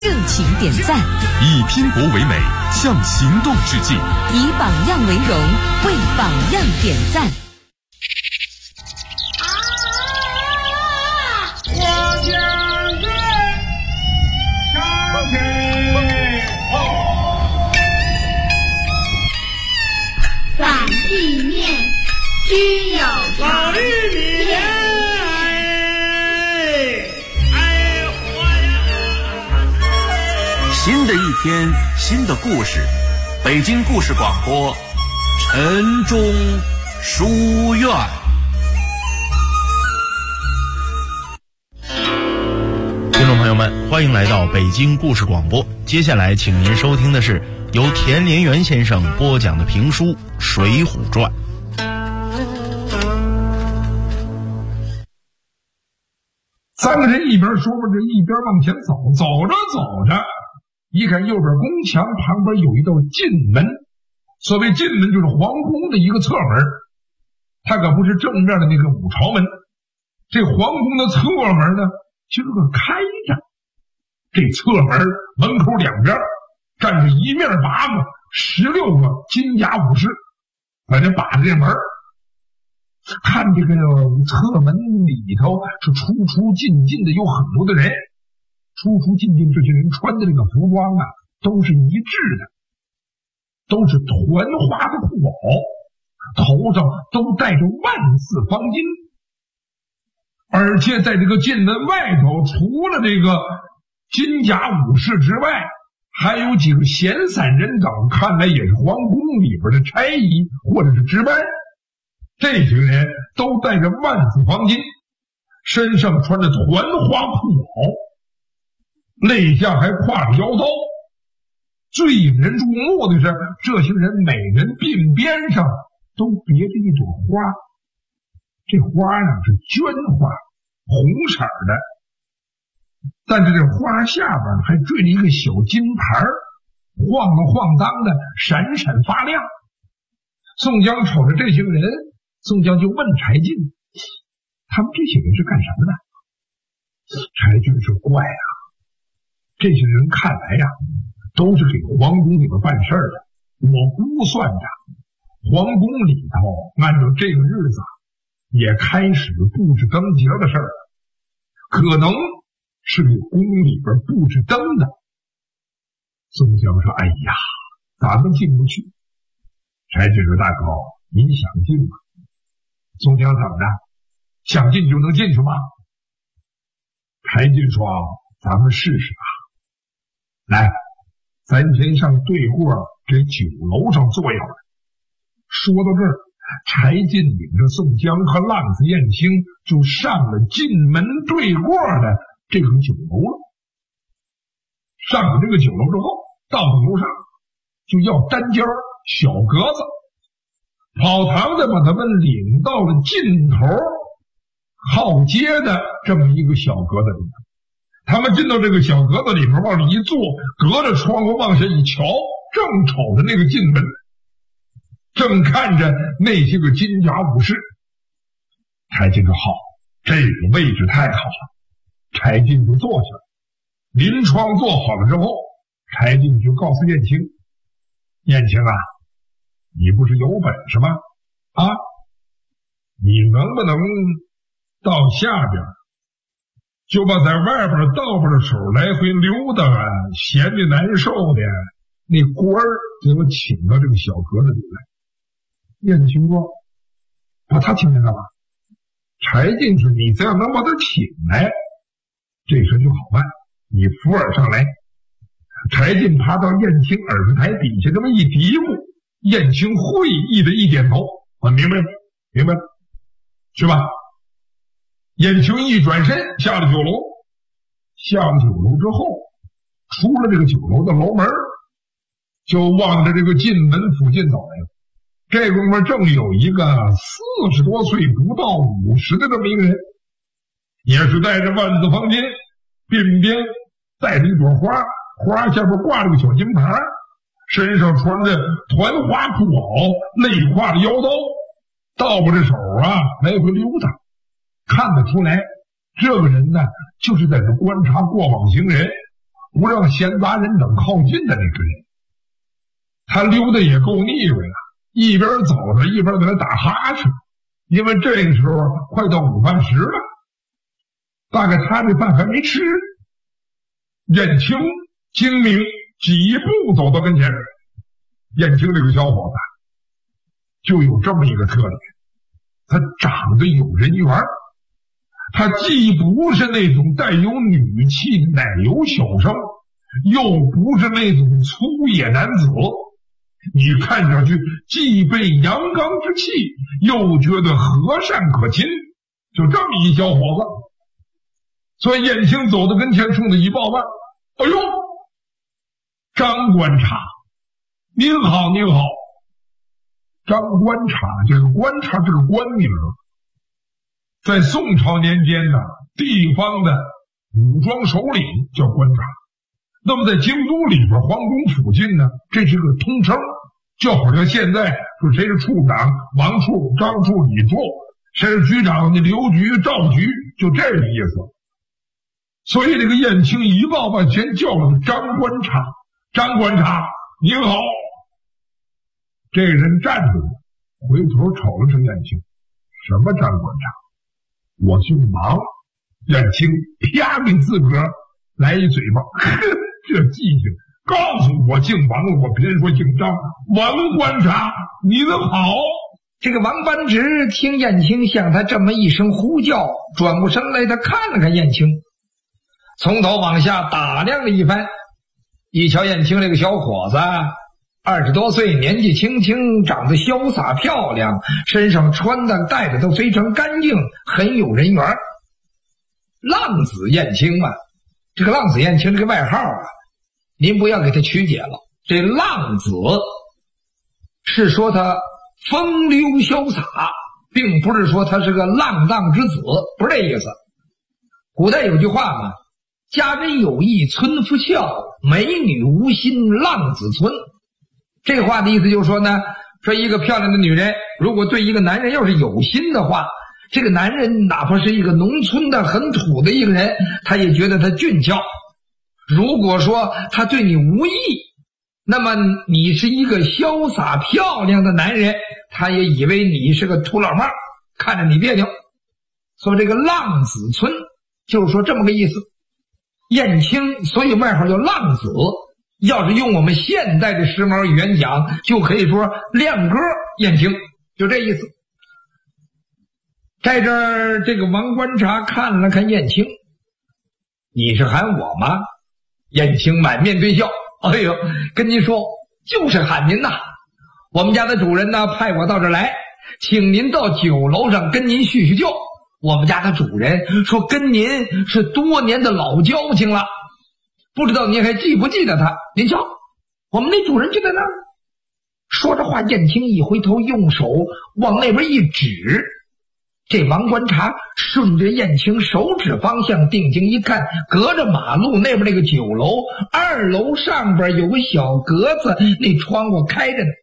热情点赞， 以拼搏为美，向行动致敬； 以榜样为荣，为榜样点赞。 我将军长天后， 反地面须有法律里面。 新的一天，新的故事，北京故事广播，晨钟书院。 听众朋友们，欢迎来到北京故事广播。接下来，请您收听的是由田连元先生播讲的评书《水浒传》。 三个人一边说着，一边往前走，走着走着，一看右边宫墙旁边有一道进门。所谓进门，就是皇宫的一个侧门，它可不是正面的那个五朝门。这皇宫的侧门呢，今儿个开着。这侧门门口两边站着一面8个16个金甲武士，在这把着这门。看这个侧门里头是出出进进的，有很多的人。出出进进这些人穿的这个服装啊，都是一致的，都是团花的裤袄，头上都戴着万四方巾。而且在这个进门外头，除了这个金甲武士之外，还有几个闲散人等，看来也是皇宫里边的差役或者是值班。这些人都戴着万四方巾，身上穿着团花裤袄，肋下还挎着腰刀。最引人注目的是，这些人每人鬓边上都别着一朵花，这花呢是绢花，红色的，但是这花下边还缀着一个小金牌，晃荡晃荡的，闪闪发亮。宋江瞅着这些人，宋江就问柴进：“他们这些人是干什么的？”柴进说：“怪啊，这些人看来呀，都是给皇宫里边办事的。我估算着，皇宫里头按照这个日子，也开始布置灯节的事儿了，可能是给宫里边布置灯的。”宋江说：“哎呀，咱们进不去。”柴进说：“大哥，你想进吗？”宋江怎么着？想进就能进去吗？柴进说：“咱们试试啊！来，咱先上对过这酒楼上坐一会儿。”说到这儿，柴进领着宋江和浪子燕青就上了进门对过的这个酒楼了。上了这个酒楼之后，到了楼上就要单间小格子，跑堂的把他们领到了尽头靠街的这么一个小格子里面。他们进到这个小格子里面，往里一坐，隔着窗户往下一瞧，正瞅着那个进门，正看着那些个金甲武士。柴进说：“好，这个位置太好了。”柴进就坐下了。临窗坐好了之后，柴进就告诉燕青：“燕青啊，你不是有本事吗？啊，你能不能到下边，就把在外边倒着手来回溜达闲的难受的那官儿给我请到这个小格子里来。”燕青说：“把他请来干嘛？”柴进说：“你这样能把他请来，这事就好办。你扶耳上来。”柴进爬到燕青耳朵台底下这么一嘀咕，燕青会意的一点头：“我明白了，明白了，去吧。”燕青一转身下了酒楼。下了酒楼之后，出了这个酒楼的楼门，就往着这个进门附近走来了。这功夫正有一个40多岁不到50的这么一个人，也是戴着万字方巾，鬓边带着一朵花，花下边挂着个小金牌，身上穿着团花裤袄，肋挎着腰刀，倒着手啊来回溜达。看得出来，这个人呢，就是在这观察过往行人， 不让闲杂人等靠近的那个人。他溜得也够腻歪了，一边走着一边在那打哈欠，因为这个时候快到午饭时了，大概他这饭还没吃。燕青精明，几步走到跟前。燕青这个小伙子就有这么一个特点，他长得有人缘，他既不是那种带有女气的奶油小生，又不是那种粗野男子，你看上去既被阳刚之气，又觉得和善可亲，就这么一小伙子。所以燕青走到跟前，冲他一抱腕：“哎呦，张观察，您好，您好。”张观察，这个观察这个官名，在宋朝年间呢，地方的武装首领叫观察。那么在京都里边，皇宫附近呢，这是个通称，就好像现在说谁是处长，王处、张处、李处，谁是局长，你刘局、赵局，就这个意思。所以这个燕青一抱把先叫了个张观察，张观察您好。这人站住了，回头瞅了瞅燕青，什么张观察？我姓王。燕青啪给自个儿来一嘴巴，呵，这记性！告诉我姓王了，我偏说姓张。王观察您好。 这个王班直听燕青向他这么一声呼叫，转过身来，他看了看燕青，从头往下打量了一番，一瞧燕青这个小伙子20多岁，年纪轻轻，长得潇洒漂亮，身上穿的戴的都非常干净，很有人缘。浪子燕青啊，这个浪子燕青这个外号啊，您不要给他曲解了。这浪子是说他风流潇洒，并不是说他是个浪荡之子，不是这意思。古代有句话嘛，家人有意村夫孝，美女无心浪子村。这话的意思就是说呢，说一个漂亮的女人如果对一个男人要是有心的话，这个男人哪怕是一个农村的很土的一个人，他也觉得他俊俏。如果说他对你无意，那么你是一个潇洒漂亮的男人，他也以为你是个土老帽，看着你别扭。所以这个浪子村就是说这么个意思。燕青所以外号叫浪子，要是用我们现代的时髦语言讲，就可以说亮哥燕青，就这意思。在这儿，这个王观察看了看燕青，你是喊我吗？燕青满面堆笑，哎呦，跟您说，就是喊您呐。我们家的主人呢，派我到这儿来，请您到酒楼上跟您叙叙旧。我们家的主人说跟您是多年的老交情了，不知道您还记不记得他？您瞧，我们那主人就在那儿。说着话，燕青一回头，用手往那边一指。这王观察顺着燕青手指方向定睛一看，隔着马路那边那个酒楼2楼上边有个小格子，那窗户开着呢。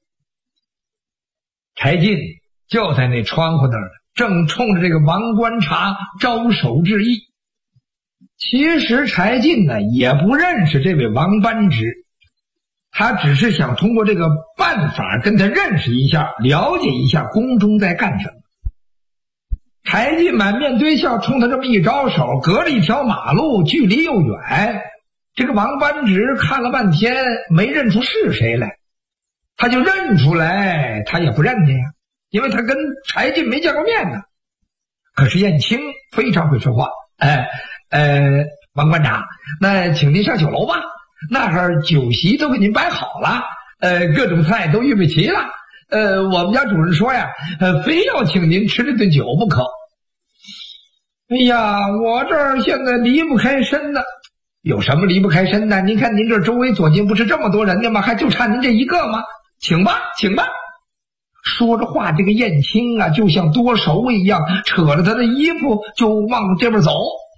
柴进就在那窗户那儿，正冲着这个王观察招手致意。其实柴进呢也不认识这位王班直，他只是想通过这个办法跟他认识一下，了解一下宫中在干什么。柴进满面堆笑，冲他这么一招手，隔了一条马路，距离又远。这个王班直看了半天没认出是谁来，他就认出来他也不认得呀，因为他跟柴进没见过面呢。可是燕青非常会说话，王观察，那请您上酒楼吧，那儿酒席都给您摆好了，各种菜都预备齐了。我们家主人说呀，非要请您吃这顿酒不可。哎呀，我这儿现在离不开身的。有什么离不开身的？您看您这周围左近不是这么多人的吗？还就差您这一个吗？请吧，请吧。说着话，这个燕青啊，就像多手一样，扯着他的衣服就往这边走。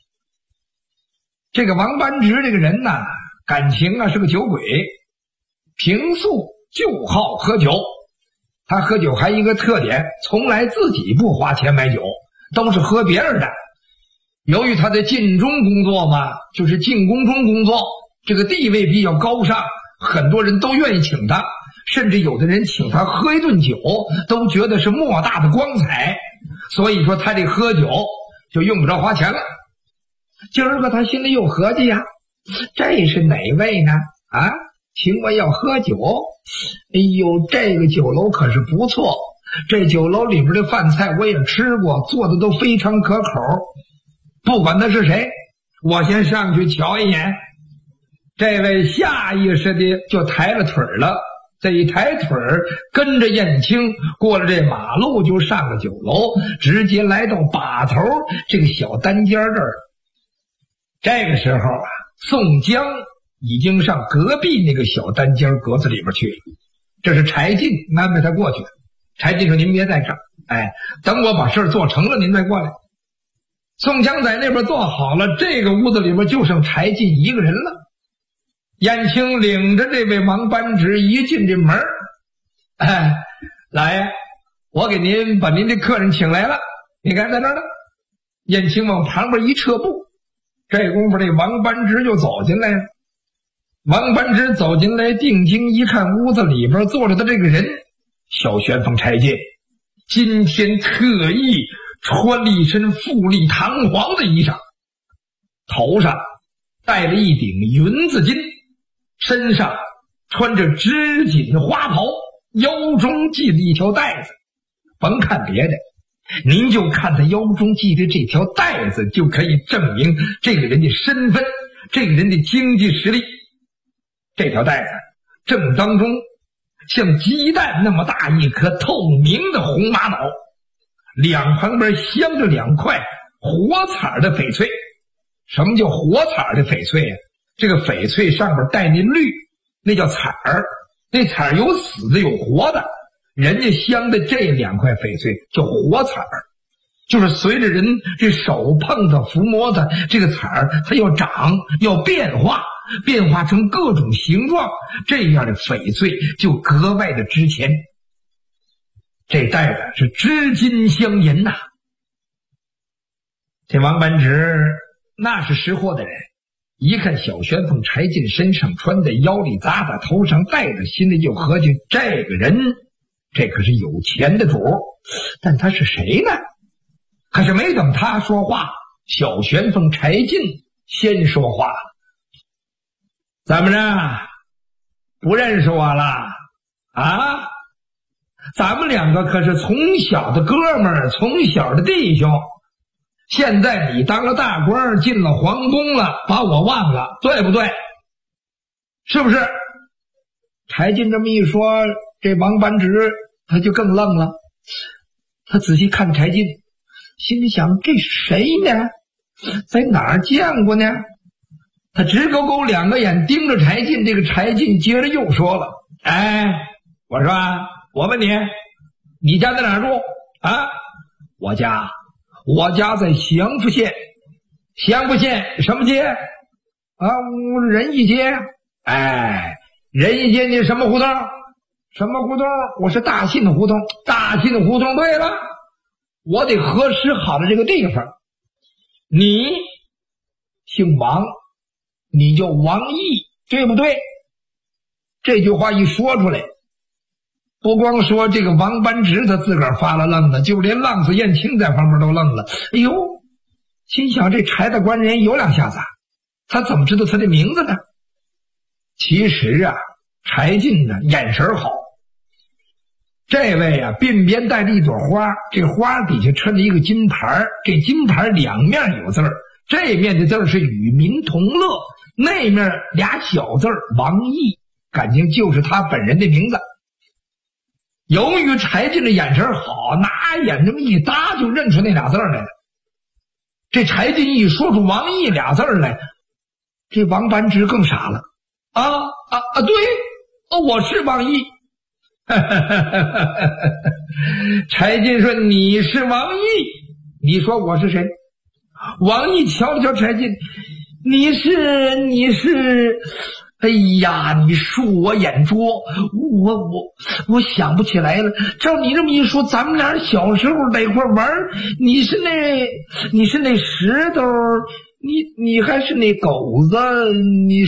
这个王班直这个人呐，感情啊是个酒鬼，平素就好喝酒。他喝酒还一个特点，从来自己不花钱买酒，都是喝别人的。由于他在禁中工作嘛，就是禁宫中工作， 这个地位比较高尚，很多人都愿意请他，甚至有的人请他喝一顿酒都觉得是莫大的光彩。所以说他这喝酒就用不着花钱了。今儿个他心里又合计呀，这是哪位呢？啊，请我要喝酒。哎呦，这个酒楼可是不错，这酒楼里边的饭菜我也吃过，做的都非常可口。不管他是谁，我先上去瞧一眼。这位下意识的就抬了腿了，这一抬腿跟着燕青过了这马路，就上了酒楼，直接来到把头这个小单间这儿。这个时候啊，宋江已经上隔壁那个小单间格子里边去了。这是柴进安排他过去的。柴进说：“您别在这儿，等我把事儿做成了，您再过来。”宋江在那边做好了，这个屋子里边就剩柴进一个人了。燕青领着这位王班直一进这门，老爷，我给您把您的客人请来了，你看在那儿呢。燕青往旁边一撤步，这功夫这王班直就走进来了。王班直走进来，定睛一看，屋子里边坐着的这个人，小旋风柴进，今天特意穿了一身富丽堂皇的衣裳，头上戴了一顶云子巾，身上穿着织锦花袍，腰中系了一条带子。甭看别的，您就看他腰中系的这条带子，就可以证明这个人的身份，这个人的经济实力。这条带子正当中像鸡蛋那么大一颗透明的红玛瑙，两旁边镶着两块火彩的翡翠。什么叫火彩的翡翠啊？这个翡翠上面带那绿，那叫彩儿，那彩儿有死的有活的，人家镶的这两块翡翠叫活彩儿，就是随着人这手碰的抚摸的这个彩儿，它要长要变化成各种形状，这样的翡翠就格外的值钱。这带子是织金镶银呐。这王班直那是识货的人，一看小旋风柴进身上穿的腰里扎的，头上戴的，心里就合计，这个人这可是有钱的主。但他是谁呢？可是没等他说话，小旋风柴进先说话：“怎么着，不认识我了啊？咱们两个可是从小的哥们儿，从小的弟兄，现在你当了大官，进了皇宫了，把我忘了，对不对？是不是？”柴进这么一说，这王班直他就更愣了。他仔细看柴进，心里想，这是谁呢？在哪儿见过呢？他直勾勾两个眼盯着柴进。这个柴进接着又说了：“我说我问你，你家在哪儿住啊？”“我家在祥符县。”“祥符县什么街？”“啊，仁义街。”“仁义街你什么胡同？”“什么胡同？”“我是大信胡同。”“大信胡同对了，我得核实好了这个地方。你姓王，你叫王毅，对不对？”这句话一说出来，不光说这个王班直他自个儿发了愣了，就连浪子燕青在旁边都愣了。哎呦，心想这柴大官人有两下子，他怎么知道他的名字呢？其实啊，柴进呢眼神好。这位啊，鬓边带着一朵花，这花底下抻着一个金牌，这金牌两面有字儿，这面的字儿是与民同乐，那面俩小字儿王毅，感情就是他本人的名字。由于柴进的眼神好，拿眼这么一搭就认出那俩字儿来了。这柴进一说出王毅俩字儿来，这王班直更傻了。对，我是王毅。柴进说：“你是王毅？你说我是谁？”王毅瞧了瞧柴进：“你是，哎呀，你恕我眼拙，我想不起来了。照你这么一说，咱们俩小时候在一块玩，你是那石头，你还是那狗子，你是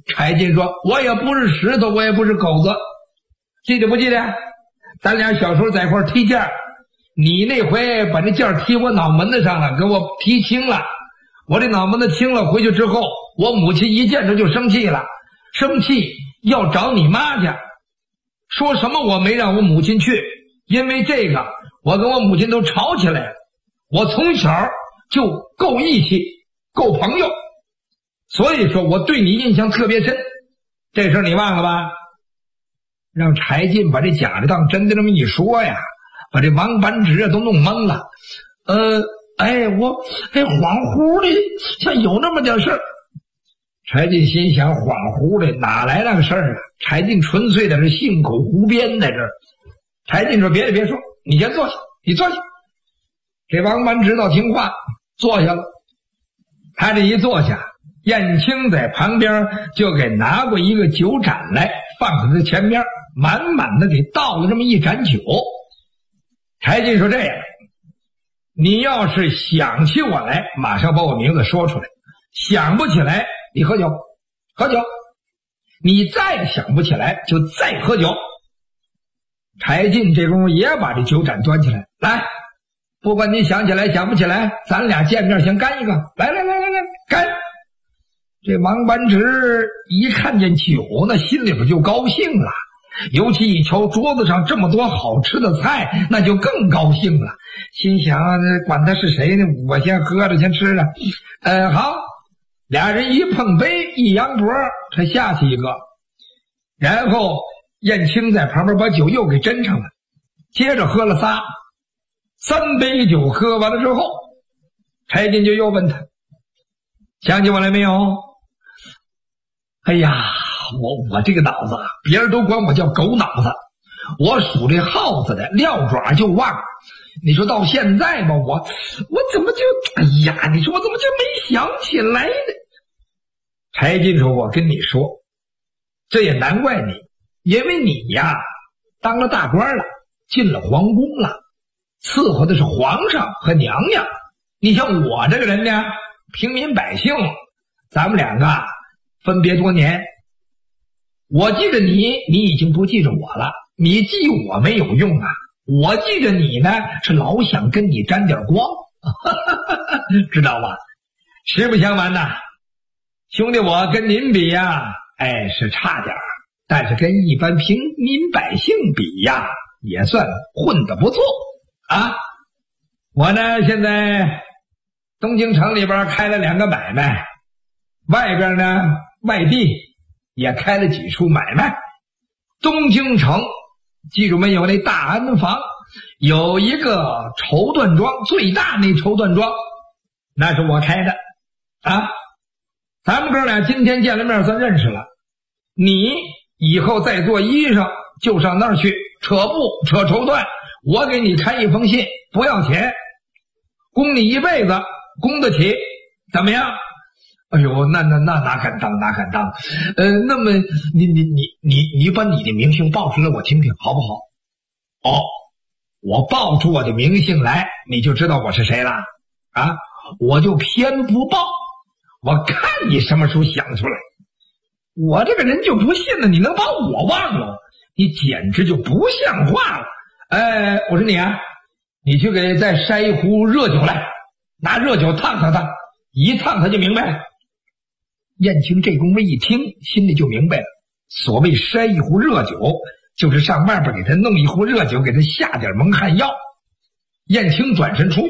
柴进说：“我也不是石头，我也不是狗子，记得不记得？咱俩小时候在一块踢毽，你那回把那毽踢我脑门子上了，给我踢青了。我这脑门子青了，回去之后，我母亲一见着就生气了，生气要找你妈去，说什么我没让我母亲去，因为这个我跟我母亲都吵起来了。我从小就够义气，够朋友，所以说我对你印象特别深。这事儿你忘了吧？”让柴进把这假的当真的这么一说呀，把这王班直都弄懵了。我恍惚的像有那么点事儿。柴进心想，恍惚的哪来那个事儿啊？柴进纯粹的是信口胡编在这儿。柴进说：“别说，你先坐下，你坐下。”这王班直倒听话，坐下了。他这一坐下，燕青在旁边就给拿过一个酒盏来，放在他前边，满满的给倒了这么一盏酒。柴进说：“这样，你要是想起我来，马上把我名字说出来；想不起来，你喝酒，喝酒。你再想不起来，就再喝酒。”柴进这功夫也把这酒盏端起来，来，不管你想起来想不起来，咱俩见面先干一个，来，干！这王班直一看见酒，那心里边就高兴了，尤其一瞧桌子上这么多好吃的菜，那就更高兴了。心想管他是谁呢，我先喝着先吃着。好，俩人一碰杯一扬脖，他下去一个，然后燕青在旁边把酒又给斟上了，接着喝了三杯酒喝完了之后，柴进就又问他：“想起我来没有？”哎呀，我这个脑子，别人都管我叫狗脑子，我属这耗子的，撂爪就忘。你说到现在吧，我怎么就，哎呀，你说我怎么就没想起来呢？柴进说：“我跟你说，这也难怪你，因为你呀当了大官了，进了皇宫了，伺候的是皇上和娘娘。你像我这个人呢，平民百姓，咱们两个分别多年，我记着你，你已经不记着我了。你记我没有用啊，我记着你呢，是老想跟你沾点光，知道吧？实不相瞒呐，兄弟，我跟您比呀，是差点，但是跟一般平民百姓比呀，也算混得不错啊。我呢，现在东京城里边开了2个买卖，外边呢，外地也开了几处买卖。东京城记住没有，那大安坊有一个绸缎庄，最大那绸缎庄那是我开的啊。咱们哥俩今天见了面算认识了，你以后再做衣裳就上那儿去扯布扯绸缎，我给你开一封信，不要钱，供你一辈子，供得起，怎么样？哎呦，那哪敢当，哪敢当？那么你把你的名姓报出来，我听听好不好？哦，我报出我的名姓来，你就知道我是谁了啊？我就偏不报，我看你什么时候想出来。我这个人就不信了，你能把我忘了？你简直就不像话了。我说你啊，你去给再筛一壶热酒来，拿热酒烫他，一烫他就明白了。燕青这功夫一听，心里就明白了，所谓筛一壶热酒，就是上外边给他弄一壶热酒，给他下点蒙汗药。燕青转身出